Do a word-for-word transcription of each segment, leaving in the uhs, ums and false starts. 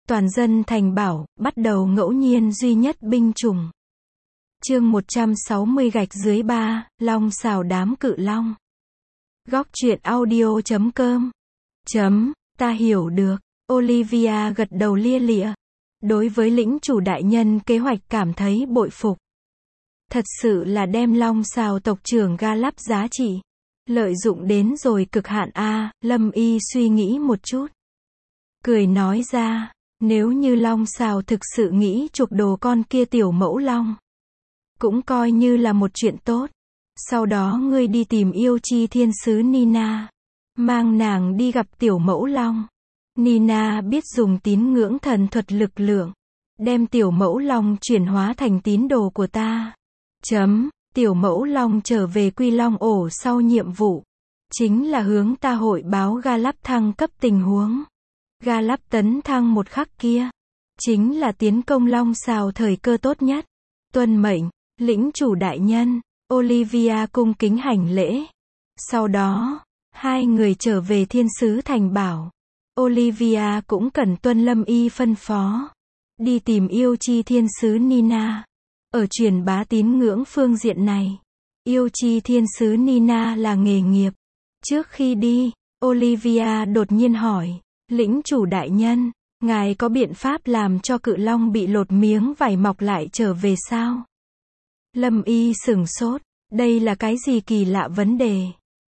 Toàn dân thành bảo, bắt đầu ngẫu nhiên duy nhất binh chủng. Chương một trăm sáu mươi gạch dưới ba, long xào đám cự long. Góc truyện audio chấm com. Chấm, ta hiểu được. Olivia gật đầu lia lịa. Đối với lĩnh chủ đại nhân kế hoạch cảm thấy bội phục. Thật sự là đem long xào tộc trưởng Galap giá trị. Lợi dụng đến rồi cực hạn a. Lâm Y suy nghĩ một chút. Cười nói ra, nếu như long xào thực sự nghĩ chuộc đồ con kia tiểu mẫu long. Cũng coi như là một chuyện tốt. Sau đó ngươi đi tìm yêu chi thiên sứ Nina. Mang nàng đi gặp tiểu mẫu long. Nina biết dùng tín ngưỡng thần thuật lực lượng. Đem tiểu mẫu long chuyển hóa thành tín đồ của ta. Chấm, tiểu mẫu long trở về Quy Long ổ sau nhiệm vụ. Chính là hướng ta hội báo Galap thăng cấp tình huống. Galap tấn thăng một khắc kia. Chính là tiến công long xào thời cơ tốt nhất. Tuân mệnh, lĩnh chủ đại nhân. Olivia cung kính hành lễ. Sau đó, hai người trở về thiên sứ thành bảo. Olivia cũng cần tuân Lâm Y phân phó. Đi tìm yêu chi thiên sứ Nina. Ở truyền bá tín ngưỡng phương diện này. Yêu chi thiên sứ Nina là nghề nghiệp. Trước khi đi, Olivia đột nhiên hỏi. Lĩnh chủ đại nhân, ngài có biện pháp làm cho cự long bị lột miếng vảy mọc lại trở về sao? Lâm Y sửng sốt. Đây là cái gì kỳ lạ vấn đề?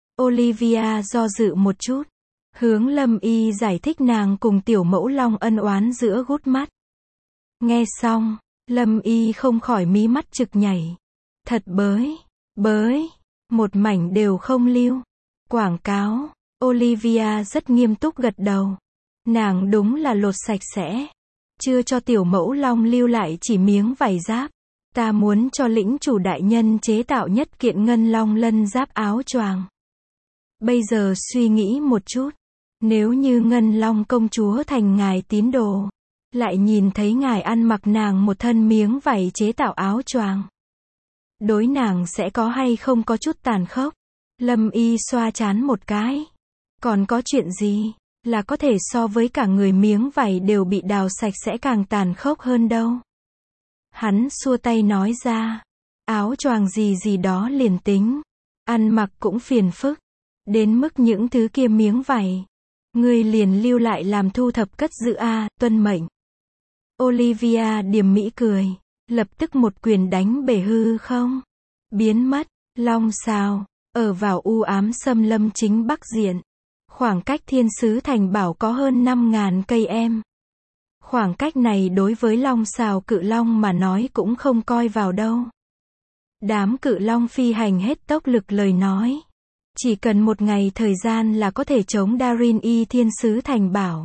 Olivia do dự một chút. Hướng Lâm Y giải thích nàng cùng tiểu mẫu long ân oán giữa gút mắt. Nghe xong, Lâm Y không khỏi mí mắt trực nhảy. Thật bới, bới, một mảnh đều không lưu. Quảng cáo, Olivia rất nghiêm túc gật đầu. Nàng đúng là lột sạch sẽ. Chưa cho tiểu mẫu long lưu lại chỉ miếng vảy giáp. Ta muốn cho lĩnh chủ đại nhân chế tạo nhất kiện ngân long lân giáp áo choàng. Bây giờ suy nghĩ một chút. Nếu như ngân long công chúa thành ngài tín đồ. Lại nhìn thấy ngài ăn mặc nàng một thân miếng vảy chế tạo áo choàng. Đối nàng sẽ có hay không có chút tàn khốc. Lâm Y xoa trán một cái. Còn có chuyện gì? Là có thể so với cả người miếng vảy đều bị đào sạch sẽ càng tàn khốc hơn đâu. Hắn xua tay nói ra. Áo choàng gì gì đó liền tính. Ăn mặc cũng phiền phức. Đến mức những thứ kia miếng vảy. Ngươi liền lưu lại làm thu thập cất giữ a, tuân mệnh. Olivia điềm mỹ cười. Lập tức một quyền đánh bể hư không. Biến mất. Long xào. Ở vào u ám xâm lâm chính bắc diện. Khoảng cách thiên sứ thành bảo có hơn năm ngàn cây em. Khoảng cách này đối với long xào cự long mà nói cũng không coi vào đâu. Đám cự long phi hành hết tốc lực lời nói. Chỉ cần một ngày thời gian là có thể chống Darin Y thiên sứ thành bảo.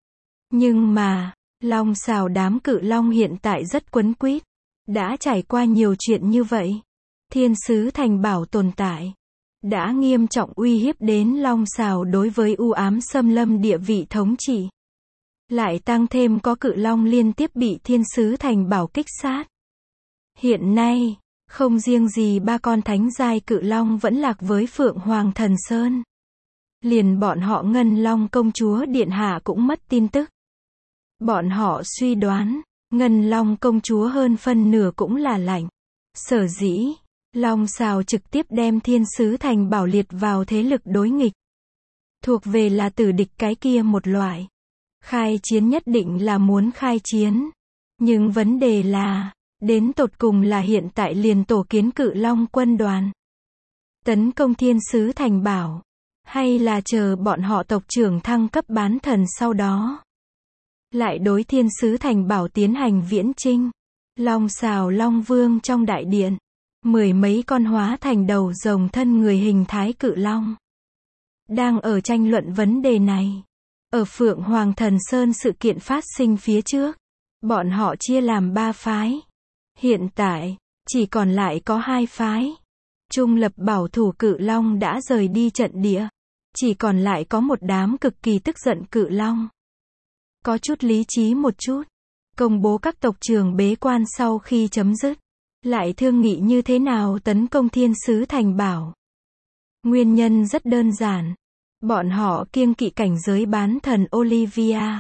Nhưng mà, long xào đám cự long hiện tại rất quấn quýt. Đã trải qua nhiều chuyện như vậy. Thiên sứ thành bảo tồn tại. Đã nghiêm trọng uy hiếp đến long xào đối với u ám xâm lâm địa vị thống trị. Lại tăng thêm có cự long liên tiếp bị thiên sứ thành bảo kích sát. Hiện nay, không riêng gì ba con thánh giai cự long vẫn lạc với Phượng Hoàng Thần Sơn. Liền bọn họ Ngân Long công chúa điện hạ cũng mất tin tức. Bọn họ suy đoán, Ngân Long công chúa hơn phân nửa cũng là lạnh. Sở dĩ, long xào trực tiếp đem thiên sứ thành bảo liệt vào thế lực đối nghịch. Thuộc về là tử địch cái kia một loại. Khai chiến nhất định là muốn khai chiến. Nhưng vấn đề là, đến tột cùng là hiện tại liền tổ kiến cự long quân đoàn. Tấn công thiên sứ thành bảo. Hay là chờ bọn họ tộc trưởng thăng cấp bán thần sau đó. Lại đối thiên sứ thành bảo tiến hành viễn chinh. Long xào long vương trong đại điện. Mười mấy con hóa thành đầu rồng thân người hình thái cự long. Đang ở tranh luận vấn đề này. Ở Phượng Hoàng Thần Sơn sự kiện phát sinh phía trước. Bọn họ chia làm ba phái. Hiện tại, chỉ còn lại có hai phái. Trung lập bảo thủ cự long đã rời đi trận địa. Chỉ còn lại có một đám cực kỳ tức giận cự long. Có chút lý trí một chút. Công bố các tộc trưởng bế quan sau khi chấm dứt. Lại thương nghị như thế nào tấn công thiên sứ thành bảo. Nguyên nhân rất đơn giản. Bọn họ kiêng kỵ cảnh giới bán thần Olivia.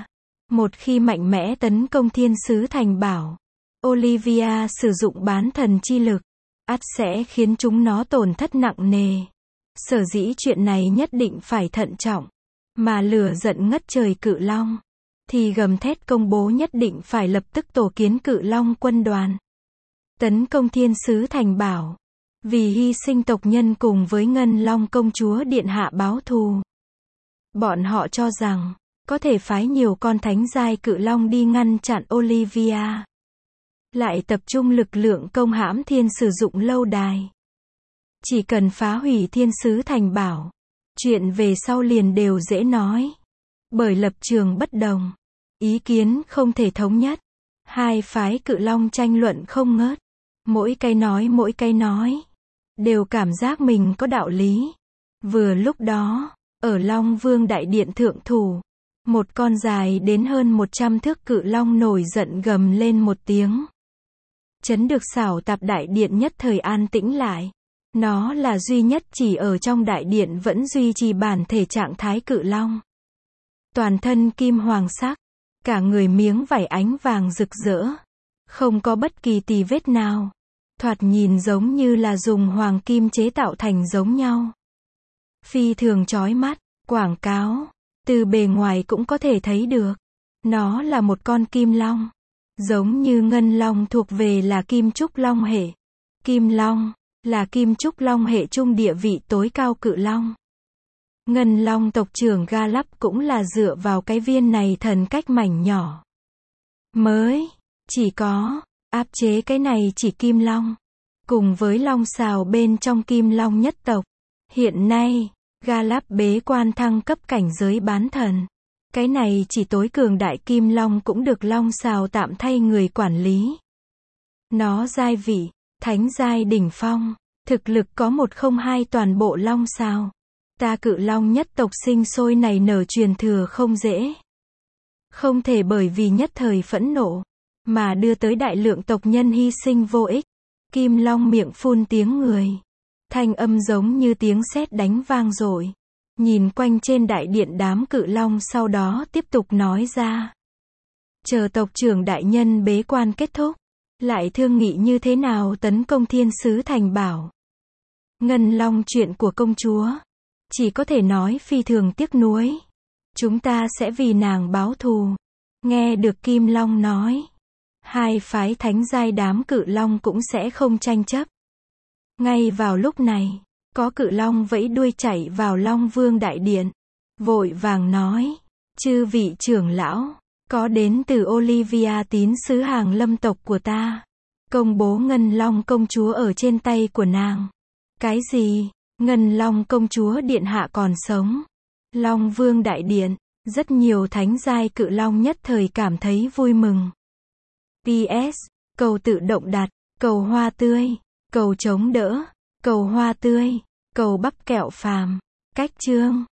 Một khi mạnh mẽ tấn công thiên sứ thành bảo, Olivia sử dụng bán thần chi lực, ắt sẽ khiến chúng nó tổn thất nặng nề. Sở dĩ chuyện này nhất định phải thận trọng, mà lửa giận ngất trời cự long, thì gầm thét công bố nhất định phải lập tức tổ kiến cự long quân đoàn, tấn công thiên sứ thành bảo, vì hy sinh tộc nhân cùng với Ngân Long công chúa điện hạ báo thù. Bọn họ cho rằng, có thể phái nhiều con thánh giai cự long đi ngăn chặn Olivia, lại tập trung lực lượng công hãm thiên sử dụng lâu đài. Chỉ cần phá hủy thiên sứ thành bảo, chuyện về sau liền đều dễ nói. Bởi lập trường bất đồng, ý kiến không thể thống nhất, hai phái cự long tranh luận không ngớt, mỗi cái nói mỗi cái nói, đều cảm giác mình có đạo lý. Vừa lúc đó, ở Long Vương Đại Điện thượng thủ, một con dài đến hơn một trăm thước cự long nổi giận gầm lên một tiếng. Chấn được Xảo Tạp Đại Điện nhất thời an tĩnh lại. Nó là duy nhất chỉ ở trong đại điện vẫn duy trì bản thể trạng thái cự long. Toàn thân kim hoàng sắc, cả người miếng vảy ánh vàng rực rỡ, không có bất kỳ tì vết nào, thoạt nhìn giống như là dùng hoàng kim chế tạo thành giống nhau. Phi thường chói mắt, quảng cáo, từ bề ngoài cũng có thể thấy được. Nó là một con kim long, giống như ngân long thuộc về là kim trúc long hệ. Kim long là kim trúc long hệ trung địa vị tối cao cự long. Ngân long tộc trưởng Galap cũng là dựa vào cái viên này thần cách mảnh nhỏ mới chỉ có áp chế cái này chỉ kim long, cùng với long xào bên trong kim long nhất tộc. Hiện nay, Galap bế quan thăng cấp cảnh giới bán thần. Cái này chỉ tối cường đại kim long cũng được long xào tạm thay người quản lý. Nó giai vị thánh giai đỉnh phong, thực lực có một không hai toàn bộ long xào. Ta cự long nhất tộc sinh sôi này nở truyền thừa không dễ. Không thể bởi vì nhất thời phẫn nộ, mà đưa tới đại lượng tộc nhân hy sinh vô ích. Kim long miệng phun tiếng người. Thanh âm giống như tiếng sét đánh vang dội. Nhìn quanh trên đại điện đám cự long sau đó tiếp tục nói ra. Chờ tộc trưởng đại nhân bế quan kết thúc, lại thương nghị như thế nào tấn công thiên sứ thành bảo. Ngân long chuyện của công chúa, chỉ có thể nói phi thường tiếc nuối. Chúng ta sẽ vì nàng báo thù. Nghe được Kim Long nói, hai phái thánh giai đám cự long cũng sẽ không tranh chấp. Ngay vào lúc này, có cự long vẫy đuôi chạy vào Long Vương Đại Điện, vội vàng nói, chư vị trưởng lão, có đến từ Olivia tín sứ hàng lâm tộc của ta, công bố Ngân Long công chúa ở trên tay của nàng. Cái gì? Ngân Long công chúa điện hạ còn sống? Long Vương Đại Điện, rất nhiều thánh giai cự long nhất thời cảm thấy vui mừng. pê ét, cầu tự động đặt, cầu hoa tươi, cầu chống đỡ, cầu hoa tươi, cầu bắp kẹo phàm. Cách chương